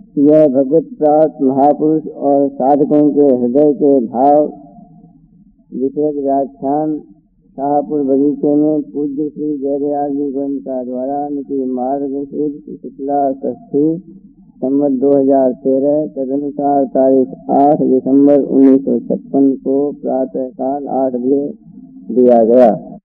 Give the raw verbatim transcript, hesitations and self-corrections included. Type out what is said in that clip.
यह भगवत प्राप्त महापुरुष और साधकों के हृदय के भाव विषयक व्याख्यान शाहपुर बगीचे में पूज्य श्री जयदयाल जी गोयनका द्वारा नीति मार्ग शुक्ला षष्ठी संवत दो हजार तेरह तदनुसार तारीख आठ दिसंबर उन्नीस सौ छप्पन को प्रातःकाल आठ बजे दिया गया।